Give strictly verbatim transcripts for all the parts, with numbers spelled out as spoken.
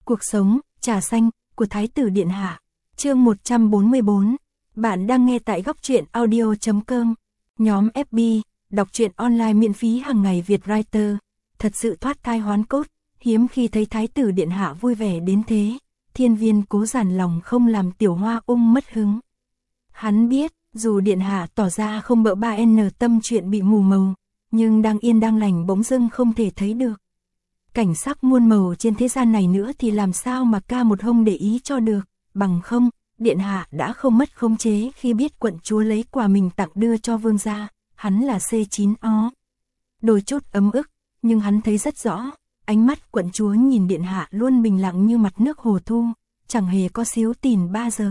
Cuộc sống, trà xanh, của Thái tử Điện Hạ. Chương một trăm bốn mươi bốn. Bạn đang nghe tại góc truyện audio chấm com. Nhóm ép bê, đọc truyện online miễn phí hàng ngày Việt Writer. Thật sự thoát thai hoán cốt, hiếm khi thấy Thái tử Điện Hạ vui vẻ đến thế. Thiên Viên cố giản lòng không làm Tiểu Hoa ung mất hứng. Hắn biết, dù Điện Hạ tỏ ra không bợ ba n tâm chuyện bị mù màu, nhưng đang yên đang lành bỗng dưng không thể thấy được. Cảnh sắc muôn màu trên thế gian này nữa thì làm sao mà ca một hông để ý cho được, bằng không, Điện Hạ đã không mất khống chế khi biết quận chúa lấy quà mình tặng đưa cho vương gia, hắn là C chín ó. Đôi chút ấm ức, nhưng hắn thấy rất rõ, ánh mắt quận chúa nhìn Điện Hạ luôn bình lặng như mặt nước hồ thu, chẳng hề có xíu tìn ba giờ.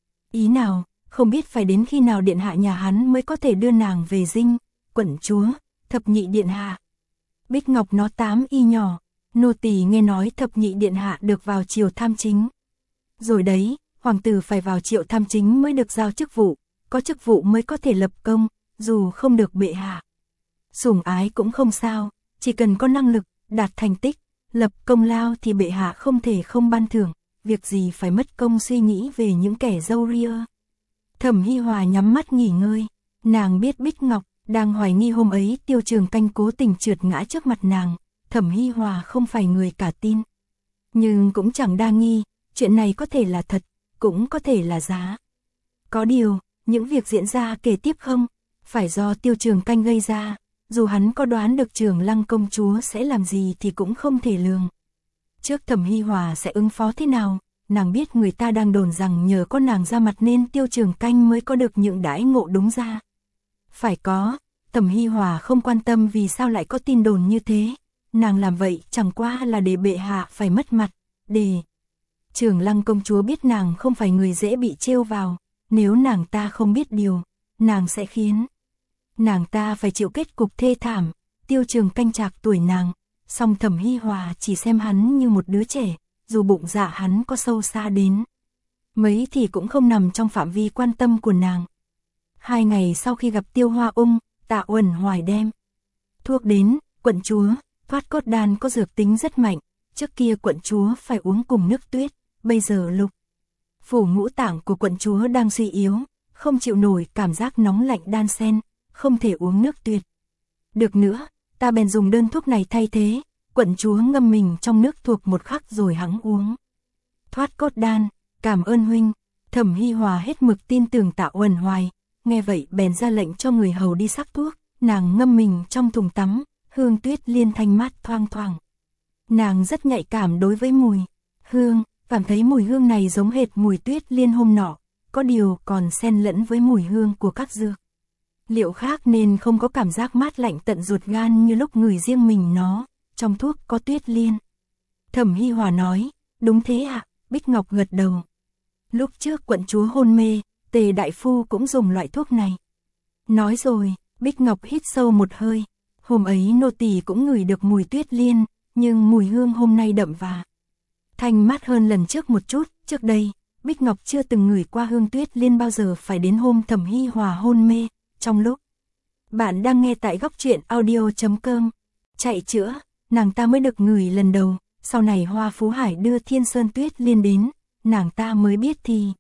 Ý nào, không biết phải đến khi nào Điện Hạ nhà hắn mới có thể đưa nàng về dinh, quận chúa, thập nhị Điện Hạ. Bích Ngọc nó tám y nhỏ, nô tỳ nghe nói thập nhị Điện Hạ được vào triều tham chính. Rồi đấy, hoàng tử phải vào triều tham chính mới được giao chức vụ, có chức vụ mới có thể lập công, dù không được bệ hạ sủng ái cũng không sao, chỉ cần có năng lực, đạt thành tích, lập công lao thì bệ hạ không thể không ban thưởng, việc gì phải mất công suy nghĩ về những kẻ dâu ria. Thẩm Hi Hòa nhắm mắt nghỉ ngơi, nàng biết Bích Ngọc đang hoài nghi hôm ấy Tiêu Trường Canh cố tình trượt ngã trước mặt nàng, Thẩm Hi Hòa không phải người cả tin. Nhưng cũng chẳng đa nghi, chuyện này có thể là thật, cũng có thể là giả. Có điều, những việc diễn ra kế tiếp không, phải do Tiêu Trường Canh gây ra, dù hắn có đoán được Trường Lăng công chúa sẽ làm gì thì cũng không thể lường. Trước Thẩm Hi Hòa sẽ ứng phó thế nào, nàng biết người ta đang đồn rằng nhờ có nàng ra mặt nên Tiêu Trường Canh mới có được những đãi ngộ đúng ra. Phải có, Thẩm Hi Hòa không quan tâm vì sao lại có tin đồn như thế, nàng làm vậy chẳng qua là để bệ hạ phải mất mặt, để Trường Lăng công chúa biết nàng không phải người dễ bị trêu vào, nếu nàng ta không biết điều, nàng sẽ khiến nàng ta phải chịu kết cục thê thảm. Tiêu Trường Canh trạc tuổi nàng, song Thẩm Hi Hòa chỉ xem hắn như một đứa trẻ, dù bụng dạ hắn có sâu xa đến mấy thì cũng không nằm trong phạm vi quan tâm của nàng. Hai ngày sau khi gặp Tiêu Hoa Ung, Tạ Uẩn Hoài đem thuốc đến, quận chúa, thoát cốt đan có dược tính rất mạnh, trước kia quận chúa phải uống cùng nước tuyết, bây giờ lục phủ ngũ tạng của quận chúa đang suy yếu, không chịu nổi cảm giác nóng lạnh đan xen, không thể uống nước tuyệt. Được nữa, ta bèn dùng đơn thuốc này thay thế, quận chúa ngâm mình trong nước thuộc một khắc rồi hắng uống. Thoát cốt đan, cảm ơn huynh. Thẩm Hi Hòa hết mực tin tưởng Tạ Uẩn Hoài, nghe vậy bèn ra lệnh cho người hầu đi sắc thuốc, nàng ngâm mình trong thùng tắm, hương tuyết liên thanh mát thoang thoảng. Nàng rất nhạy cảm đối với mùi hương, cảm thấy mùi hương này giống hệt mùi tuyết liên hôm nọ, có điều còn xen lẫn với mùi hương của các dược liệu khác nên không có cảm giác mát lạnh tận ruột gan như lúc ngửi riêng mình nó. Trong thuốc có tuyết liên. Thẩm Hi Hòa nói, đúng thế ạ. Bích Ngọc gật đầu. Lúc trước quận chúa hôn mê, Tề đại phu cũng dùng loại thuốc này. Nói rồi, Bích Ngọc hít sâu một hơi. Hôm ấy nô tỳ cũng ngửi được mùi tuyết liên, nhưng mùi hương hôm nay đậm và thanh mát hơn lần trước một chút. Trước đây, Bích Ngọc chưa từng ngửi qua hương tuyết liên bao giờ, phải đến hôm Thẩm Hi Hòa hôn mê. Trong lúc bạn đang nghe tại góc truyện audio chấm com, chạy chữa, nàng ta mới được ngửi lần đầu, sau này Hoa Phú Hải đưa Thiên Sơn Tuyết Liên đến, nàng ta mới biết thì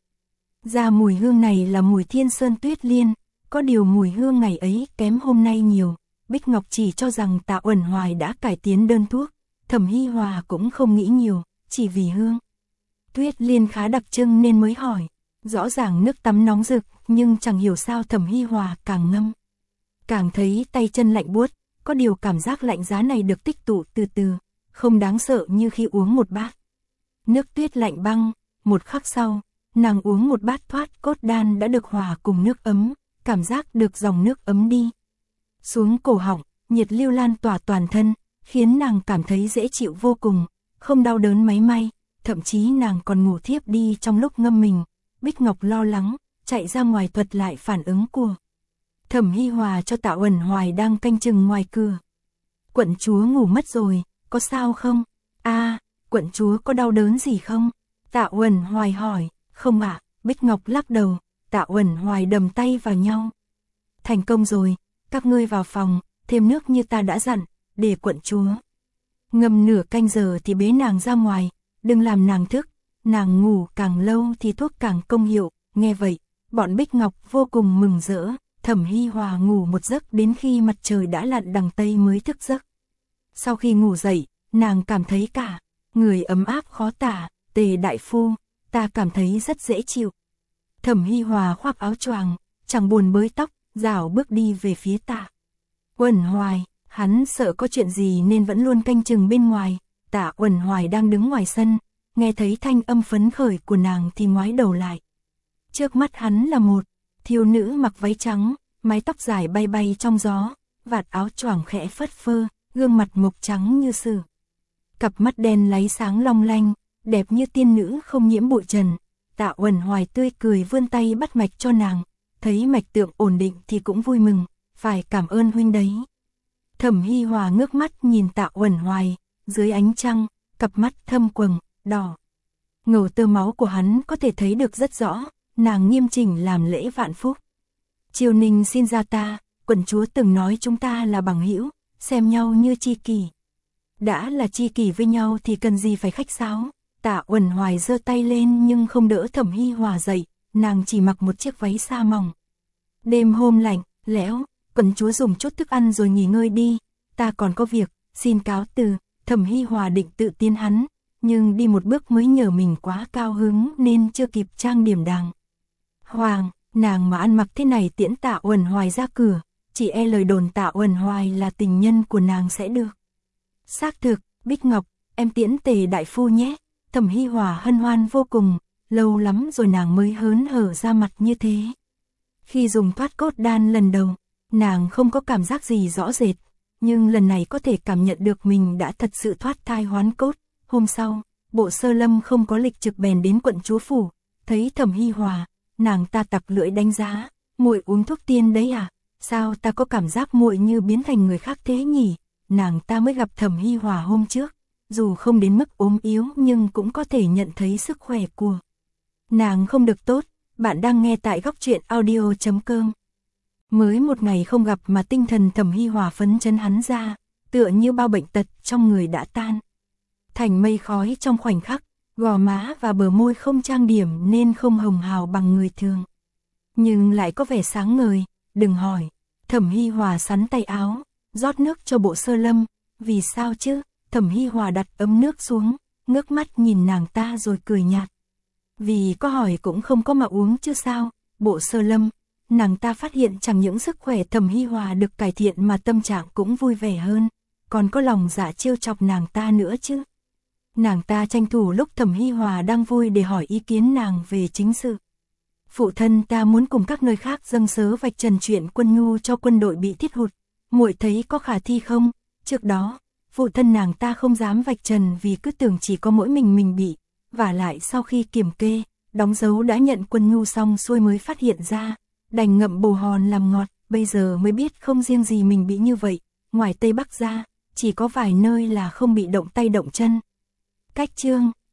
ra mùi hương này là mùi Thiên Sơn Tuyết Liên, có điều mùi hương ngày ấy kém hôm nay nhiều. Bích Ngọc chỉ cho rằng Tạ Uẩn Hoài đã cải tiến đơn thuốc, Thẩm Hi Hòa cũng không nghĩ nhiều, chỉ vì hương Tuyết Liên khá đặc trưng nên mới hỏi. Rõ ràng nước tắm nóng rực, nhưng chẳng hiểu sao Thẩm Hi Hòa càng ngâm càng thấy tay chân lạnh buốt, có điều cảm giác lạnh giá này được tích tụ từ từ, không đáng sợ như khi uống một bát nước tuyết lạnh băng. Một khắc sau, nàng uống một bát thoát cốt đan đã được hòa cùng nước ấm, cảm giác được dòng nước ấm đi xuống cổ họng, nhiệt lưu lan tỏa toàn thân, khiến nàng cảm thấy dễ chịu vô cùng, không đau đớn mấy may, thậm chí nàng còn ngủ thiếp đi trong lúc ngâm mình. Bích Ngọc lo lắng, chạy ra ngoài thuật lại phản ứng của Thẩm Hi Hòa cho Tạ Uẩn Hoài đang canh chừng ngoài cửa. Quận chúa ngủ mất rồi, có sao không? A, à, quận chúa có đau đớn gì không? Tạ Uẩn Hoài hỏi. Không ạ. Bích Ngọc lắc đầu. Tạ Uẩn Hoài đầm tay vào nhau. Thành công rồi, các ngươi vào phòng, thêm nước như ta đã dặn, để quận chúa ngâm nửa canh giờ thì bế nàng ra ngoài. đừng làm nàng thức, nàng ngủ càng lâu thì thuốc càng công hiệu. Nghe vậy, bọn Bích Ngọc vô cùng mừng rỡ. Thẩm Hi Hòa ngủ một giấc đến khi mặt trời đã lặn đằng Tây mới thức giấc. Sau khi ngủ dậy, nàng cảm thấy cả người ấm áp khó tả. Tề đại phu, ta cảm thấy rất dễ chịu. Thẩm Hi Hòa khoác áo choàng, chẳng buồn bới tóc, rảo bước đi về phía Tạ Uẩn Hoài. Hắn sợ có chuyện gì nên vẫn luôn canh chừng bên ngoài. Tạ Uẩn Hoài đang đứng ngoài sân, nghe thấy thanh âm phấn khởi của nàng thì ngoái đầu lại. Trước mắt hắn là một thiếu nữ mặc váy trắng, mái tóc dài bay bay trong gió, vạt áo choàng khẽ phất phơ, gương mặt mộc trắng như sứ. Cặp mắt đen láy sáng long lanh, đẹp như tiên nữ không nhiễm bụi trần. Tạ Uẩn Hoài tươi cười vươn tay bắt mạch cho nàng, thấy mạch tượng ổn định thì cũng vui mừng, phải cảm ơn huynh đấy. Thẩm Hi Hòa ngước mắt nhìn Tạ Uẩn Hoài, dưới ánh trăng, cặp mắt thâm quầng, đỏ ngầu tơ máu của hắn có thể thấy được rất rõ. Nàng nghiêm chỉnh làm lễ vạn phúc. Triều Ninh xin ra ta, quận chúa từng nói chúng ta là bằng hữu, xem nhau như tri kỷ. Đã là tri kỷ với nhau thì cần gì phải khách sáo. Tạ Uẩn Hoài giơ tay lên nhưng không đỡ Thẩm Hi Hòa dậy, nàng chỉ mặc một chiếc váy sa mỏng. Đêm hôm lạnh, lẽo, quận chúa dùng chút thức ăn rồi nghỉ ngơi đi, ta còn có việc, xin cáo từ. Thẩm Hi Hòa định tự tiến hắn, nhưng đi một bước mới nhờ mình quá cao hứng nên chưa kịp trang điểm đàng hoàng. Nàng mà ăn mặc thế này tiễn Tạ Uẩn Hoài ra cửa, chỉ e lời đồn Tạ Uẩn Hoài là tình nhân của nàng sẽ được xác thực. Bích Ngọc, em tiễn Tề đại phu nhé. Thẩm Hi Hòa hân hoan vô cùng, lâu lắm rồi nàng mới hớn hở ra mặt như thế. Khi dùng thoát cốt đan lần đầu, nàng không có cảm giác gì rõ rệt, nhưng lần này có thể cảm nhận được mình đã thật sự thoát thai hoán cốt. Hôm sau, Bộ Sơ Lâm không có lịch trực bèn đến quận chúa phủ, thấy Thẩm Hi Hòa, nàng ta tặc lưỡi đánh giá, muội uống thuốc tiên đấy à? Sao ta có cảm giác muội như biến thành người khác thế nhỉ? Nàng ta mới gặp Thẩm Hi Hòa hôm trước, dù không đến mức ốm yếu nhưng cũng có thể nhận thấy sức khỏe của nàng không được tốt. Bạn đang nghe tại góc truyện audio chấm com. Mới một ngày không gặp mà tinh thần Thẩm Hi Hòa phấn chấn hắn ra, tựa như bao bệnh tật trong người đã tan thành mây khói trong khoảnh khắc. Gò má và bờ môi không trang điểm nên không hồng hào bằng người thường, nhưng lại có vẻ sáng ngời. Đừng hỏi. Thẩm Hi Hòa sắn tay áo, rót nước cho Bộ Sơ Lâm. Vì sao chứ? Thẩm Hi Hòa đặt ấm nước xuống, ngước mắt nhìn nàng ta rồi cười nhạt. Vì có hỏi cũng không có mà uống chứ sao. Bộ Sơ Lâm, nàng ta phát hiện chẳng những sức khỏe Thẩm Hi Hòa được cải thiện mà tâm trạng cũng vui vẻ hơn, còn có lòng dạ trêu chọc nàng ta nữa chứ. Nàng ta tranh thủ lúc Thẩm Hi Hòa đang vui để hỏi ý kiến nàng về chính sự. Phụ thân ta muốn cùng các nơi khác dâng sớ vạch trần chuyện Quân Nhu cho quân đội bị thiết hụt, muội thấy có khả thi không? Trước đó, phụ thân nàng ta không dám vạch trần vì cứ tưởng chỉ có mỗi mình mình bị, vả lại sau khi kiểm kê, đóng dấu đã nhận Quân Nhu xong xuôi mới phát hiện ra, đành ngậm bồ hòn làm ngọt. Bây giờ mới biết không riêng gì mình bị như vậy, ngoài Tây Bắc ra, chỉ có vài nơi là không bị động tay động chân. Cách chương